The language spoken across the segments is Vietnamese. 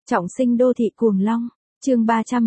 Trọng sinh đô thị cuồng long, chương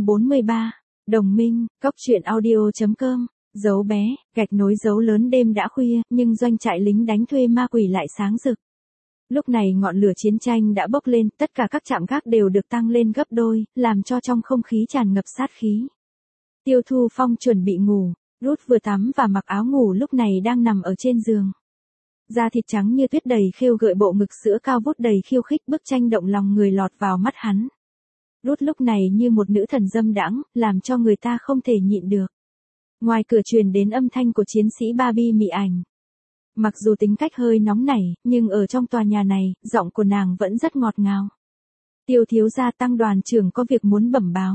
343, đồng minh, cốc truyện audio.com, dấu bé, gạch nối dấu lớn đêm đã khuya, nhưng doanh trại lính đánh thuê ma quỷ lại sáng rực. Lúc này ngọn lửa chiến tranh đã bốc lên, tất cả các trạm gác đều được tăng lên gấp đôi, làm cho trong không khí tràn ngập sát khí. Tiêu Thu Phong chuẩn bị ngủ, Ruth vừa tắm và mặc áo ngủ lúc này đang nằm ở trên giường. Da thịt trắng như tuyết đầy khêu gợi, bộ ngực sữa cao vút đầy khiêu khích, bức tranh động lòng người lọt vào mắt hắn. Ruth lúc này như một nữ thần dâm đãng, làm cho người ta không thể nhịn được. Ngoài cửa truyền đến âm thanh của chiến sĩ Barbie mị ảnh. Mặc dù tính cách hơi nóng nảy, nhưng ở trong tòa nhà này, giọng của nàng vẫn rất ngọt ngào. Tiêu thiếu gia Tăng đoàn trưởng có việc muốn bẩm báo.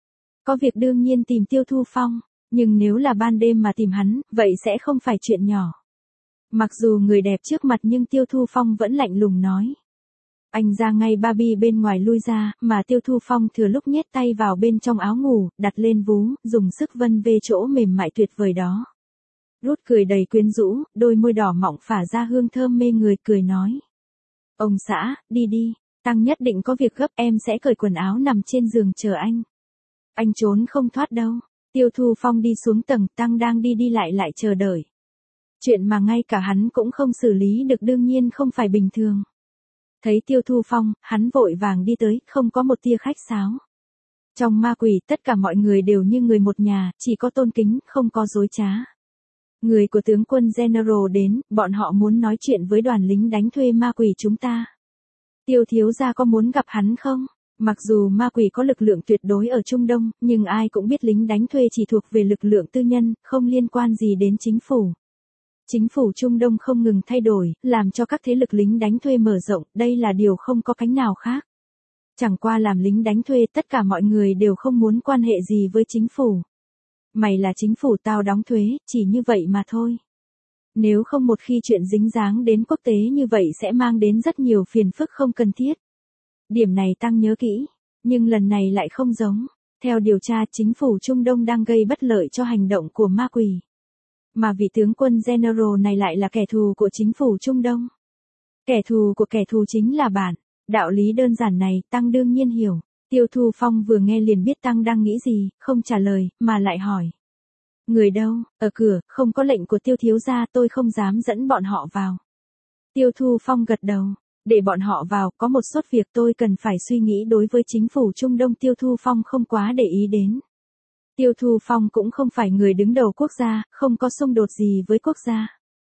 Có việc đương nhiên tìm Tiêu Thu Phong, nhưng nếu là ban đêm mà tìm hắn, vậy sẽ không phải chuyện nhỏ. Mặc dù người đẹp trước mặt nhưng Tiêu Thu Phong vẫn lạnh lùng nói. Anh ra ngay Barbie bên ngoài lui ra, mà Tiêu Thu Phong thừa lúc nhét tay vào bên trong áo ngủ, đặt lên vú, dùng sức vân về chỗ mềm mại tuyệt vời đó. Ruth cười đầy quyến rũ, đôi môi đỏ mọng phả ra hương thơm mê người, cười nói. Ông xã, đi đi, Tăng nhất định có việc gấp, em sẽ cởi quần áo nằm trên giường chờ anh. Anh trốn không thoát đâu. Tiêu Thu Phong đi xuống tầng, Tăng đang đi lại chờ đợi. Chuyện mà ngay cả hắn cũng không xử lý được đương nhiên không phải bình thường. Thấy Tiêu Thu Phong, hắn vội vàng đi tới, không có một tia khách sáo. Trong ma quỷ tất cả mọi người đều như người một nhà, chỉ có tôn kính, không có dối trá. Người của tướng quân General đến, bọn họ muốn nói chuyện với đoàn lính đánh thuê ma quỷ chúng ta. Tiêu thiếu gia có muốn gặp hắn không? Mặc dù ma quỷ có lực lượng tuyệt đối ở Trung Đông, nhưng ai cũng biết lính đánh thuê chỉ thuộc về lực lượng tư nhân, không liên quan gì đến chính phủ. Chính phủ Trung Đông không ngừng thay đổi, làm cho các thế lực lính đánh thuê mở rộng, đây là điều không có cánh nào khác. Chẳng qua làm lính đánh thuê tất cả mọi người đều không muốn quan hệ gì với chính phủ. Mày là chính phủ, tao đóng thuế, chỉ như vậy mà thôi. Nếu không một khi chuyện dính dáng đến quốc tế như vậy sẽ mang đến rất nhiều phiền phức không cần thiết. Điểm này Tăng nhớ kỹ, nhưng lần này lại không giống. Theo điều tra, chính phủ Trung Đông đang gây bất lợi cho hành động của ma quỷ. Mà vị tướng quân General này lại là kẻ thù của chính phủ Trung Đông. Kẻ thù của kẻ thù chính là bạn. Đạo lý đơn giản này Tăng đương nhiên hiểu. Tiêu Thu Phong vừa nghe liền biết Tăng đang nghĩ gì, không trả lời, mà lại hỏi. Người đâu? Ở cửa, không có lệnh của Tiêu thiếu gia tôi không dám dẫn bọn họ vào. Tiêu Thu Phong gật đầu. Để bọn họ vào, có một số việc tôi cần phải suy nghĩ đối với chính phủ Trung Đông. Tiêu Thu Phong không quá để ý đến. Tiêu Thu Phong cũng không phải người đứng đầu quốc gia, không có xung đột gì với quốc gia.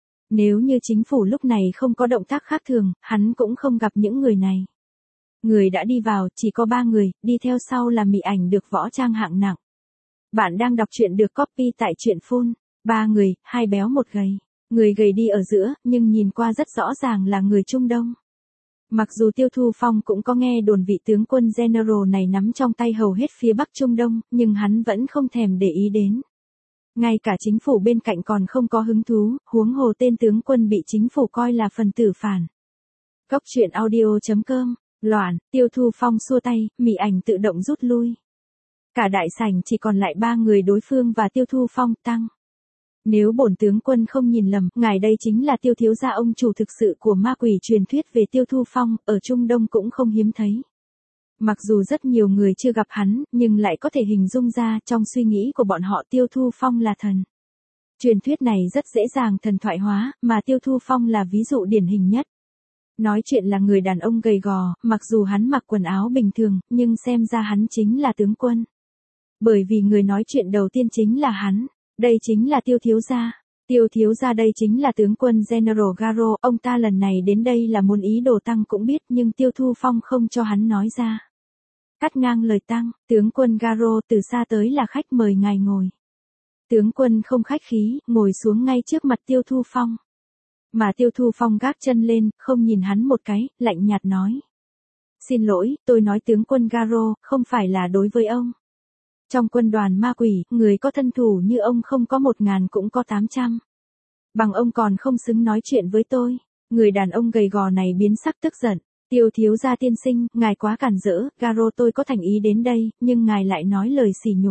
Nếu như chính phủ lúc này không có động tác khác thường, hắn cũng không gặp những người này. Người đã đi vào, chỉ có 3 người, đi theo sau là mị ảnh được võ trang hạng nặng. Bạn đang đọc truyện được copy tại truyện phone. 3 người, 2 béo 1 gầy. Người gầy đi ở giữa, nhưng nhìn qua rất rõ ràng là người Trung Đông. Mặc dù Tiêu Thu Phong cũng có nghe đồn vị tướng quân General này nắm trong tay hầu hết phía Bắc Trung Đông, nhưng hắn vẫn không thèm để ý đến. Ngay cả chính phủ bên cạnh còn không có hứng thú, huống hồ tên tướng quân bị chính phủ coi là phần tử phản. Cốc truyện audio.com, loạn, Tiêu Thu Phong xua tay, mị ảnh tự động rút lui. Cả đại sảnh chỉ còn lại 3 người đối phương và Tiêu Thu Phong. Tăng. Nếu bổn tướng quân không nhìn lầm, ngài đây chính là Tiêu thiếu gia ông chủ thực sự của ma quỷ. Truyền thuyết về Tiêu Thu Phong, ở Trung Đông cũng không hiếm thấy. Mặc dù rất nhiều người chưa gặp hắn, nhưng lại có thể hình dung ra trong suy nghĩ của bọn họ Tiêu Thu Phong là thần. Truyền thuyết này rất dễ dàng thần thoại hóa, mà Tiêu Thu Phong là ví dụ điển hình nhất. Nói chuyện là người đàn ông gầy gò, mặc dù hắn mặc quần áo bình thường, nhưng xem ra hắn chính là tướng quân. Bởi vì người nói chuyện đầu tiên chính là hắn. Đây chính là Tiêu thiếu gia. Tiêu thiếu gia đây chính là tướng quân General Garo. Ông ta lần này đến đây là muốn ý đồ Tăng cũng biết, nhưng Tiêu Thu Phong không cho hắn nói ra. Cắt ngang lời Tăng, tướng quân Garo từ xa tới là khách mời ngài ngồi. Tướng quân không khách khí, ngồi xuống ngay trước mặt Tiêu Thu Phong. Mà Tiêu Thu Phong gác chân lên, không nhìn hắn một cái, lạnh nhạt nói. Xin lỗi, tôi nói tướng quân Garo, không phải là đối với ông. Trong quân đoàn ma quỷ, người có thân thủ như ông không có 1000 cũng có 800. Bằng ông còn không xứng nói chuyện với tôi. Người đàn ông gầy gò này biến sắc tức giận. Tiêu thiếu gia tiên sinh, ngài quá cản rỡ, Garo tôi có thành ý đến đây, nhưng ngài lại nói lời sỉ nhục.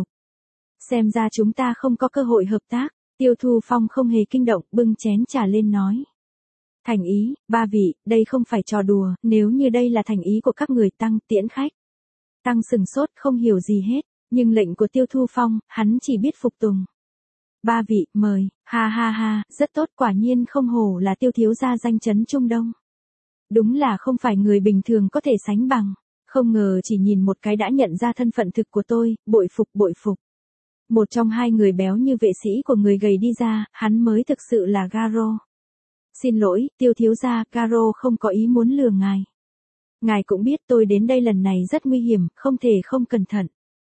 Xem ra chúng ta không có cơ hội hợp tác. Tiêu Thu Phong không hề kinh động, bưng chén trà lên nói. Thành ý, 3 vị, đây không phải trò đùa, nếu như đây là thành ý của các người Tăng, tiễn khách. Tăng sừng sốt không hiểu gì hết, nhưng lệnh của Tiêu Thu Phong, hắn chỉ biết phục tùng. Ba vị, mời, ha ha ha, rất tốt, quả nhiên không hổ là Tiêu thiếu gia danh chấn Trung Đông. Đúng là không phải người bình thường có thể sánh bằng, không ngờ chỉ nhìn một cái đã nhận ra thân phận thực của tôi, bội phục bội phục. Một trong hai người béo như vệ sĩ của người gầy đi ra, hắn mới thực sự là Garo. Xin lỗi, Tiêu thiếu gia, Garo không có ý muốn lừa ngài. Ngài cũng biết tôi đến đây lần này rất nguy hiểm, không thể không cẩn thận.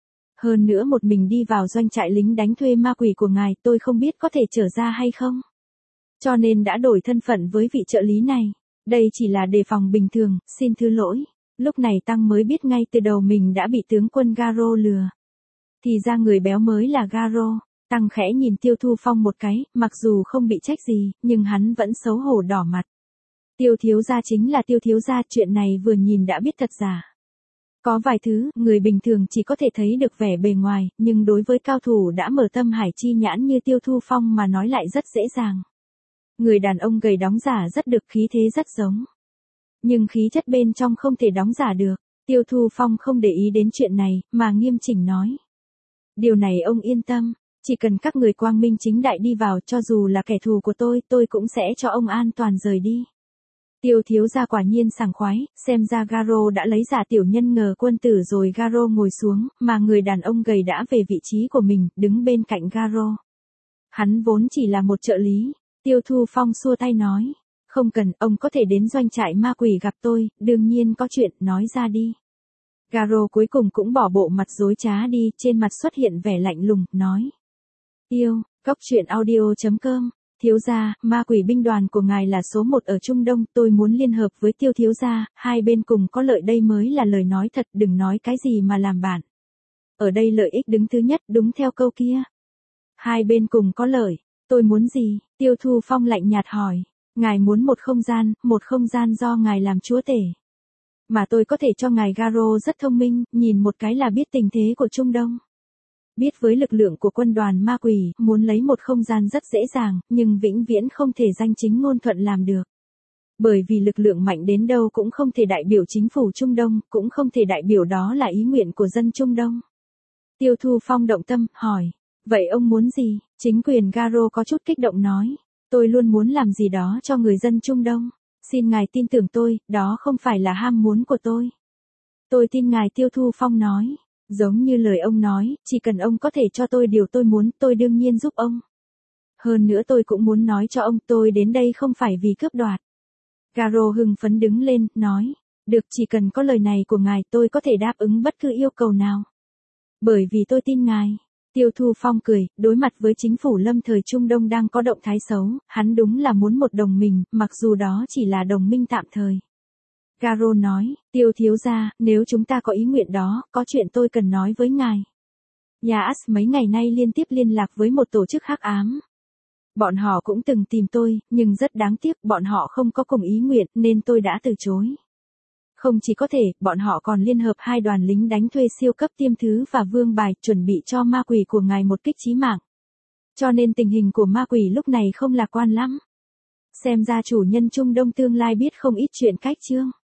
Hơn nữa một mình đi vào doanh trại lính đánh thuê ma quỷ của ngài, tôi không biết có thể trở ra hay không. Cho nên đã đổi thân phận với vị trợ lý này. Đây chỉ là đề phòng bình thường, xin thứ lỗi. Lúc này Tăng mới biết ngay từ đầu mình đã bị tướng quân Garo lừa. Thì ra người béo mới là Garo. Tăng khẽ nhìn Tiêu Thu Phong một cái, mặc dù không bị trách gì, nhưng hắn vẫn xấu hổ đỏ mặt. Tiêu thiếu gia chính là Tiêu thiếu gia, chuyện này vừa nhìn đã biết thật giả. Có vài thứ, người bình thường chỉ có thể thấy được vẻ bề ngoài, nhưng đối với cao thủ đã mở tâm hải chi nhãn như Tiêu Thu Phong mà nói lại rất dễ dàng. Người đàn ông gầy đóng giả rất được, khí thế rất giống. Nhưng khí chất bên trong không thể đóng giả được. Tiêu Thu Phong không để ý đến chuyện này, mà nghiêm chỉnh nói. Điều này ông yên tâm, chỉ cần các người quang minh chính đại đi vào, cho dù là kẻ thù của tôi cũng sẽ cho ông an toàn rời đi. Tiêu thiếu gia quả nhiên sảng khoái, xem ra Garo đã lấy giả tiểu nhân ngờ quân tử rồi. Garo ngồi xuống, mà người đàn ông gầy đã về vị trí của mình, đứng bên cạnh Garo. Hắn vốn chỉ là một trợ lý. Tiêu Thu Phong xua tay nói, không cần, ông có thể đến doanh trại ma quỷ gặp tôi, đương nhiên có chuyện, nói ra đi. Garo cuối cùng cũng bỏ bộ mặt dối trá đi, trên mặt xuất hiện vẻ lạnh lùng, nói. Tiêu, cốc truyện audio.com, thiếu gia, ma quỷ binh đoàn của ngài là số 1 ở Trung Đông, tôi muốn liên hợp với Tiêu thiếu gia, hai bên cùng có lợi, đây mới là lời nói thật, đừng nói cái gì mà làm bạn. Ở đây lợi ích đứng thứ nhất, đúng theo câu kia. Hai bên cùng có lợi, tôi muốn gì? Tiêu Thu Phong lạnh nhạt hỏi. Ngài muốn một không gian do ngài làm chúa tể. Mà tôi có thể cho ngài. Garo rất thông minh, nhìn một cái là biết tình thế của Trung Đông. Biết với lực lượng của quân đoàn ma quỷ, muốn lấy một không gian rất dễ dàng, nhưng vĩnh viễn không thể danh chính ngôn thuận làm được. Bởi vì lực lượng mạnh đến đâu cũng không thể đại biểu chính phủ Trung Đông, cũng không thể đại biểu đó là ý nguyện của dân Trung Đông. Tiêu Thu Phong động tâm, hỏi. Vậy ông muốn gì? Chính quyền Garo có chút kích động nói. Tôi luôn muốn làm gì đó cho người dân Trung Đông. Xin ngài tin tưởng tôi, đó không phải là ham muốn của tôi. Tôi tin ngài, Tiêu Thu Phong nói. Giống như lời ông nói, chỉ cần ông có thể cho tôi điều tôi muốn, tôi đương nhiên giúp ông. Hơn nữa tôi cũng muốn nói cho ông, tôi đến đây không phải vì cướp đoạt. Garo hưng phấn đứng lên, nói. Được, chỉ cần có lời này của ngài, tôi có thể đáp ứng bất cứ yêu cầu nào. Bởi vì tôi tin ngài. Tiêu Thu Phong cười, đối mặt với chính phủ lâm thời Trung Đông đang có động thái xấu, hắn đúng là muốn một đồng minh, mặc dù đó chỉ là đồng minh tạm thời. Garo nói, Tiêu thiếu gia, nếu chúng ta có ý nguyện đó, có chuyện tôi cần nói với ngài. Nhà As mấy ngày nay liên tiếp liên lạc với một tổ chức hắc ám. Bọn họ cũng từng tìm tôi, nhưng rất đáng tiếc, bọn họ không có cùng ý nguyện, nên tôi đã từ chối. Không chỉ có thể, bọn họ còn liên hợp hai đoàn lính đánh thuê siêu cấp Tiêm Thứ và Vương Bài, chuẩn bị cho ma quỷ của ngài một kích chí mạng. Cho nên tình hình của ma quỷ lúc này không lạc quan lắm. Xem ra chủ nhân Trung Đông tương lai biết không ít chuyện cách chương.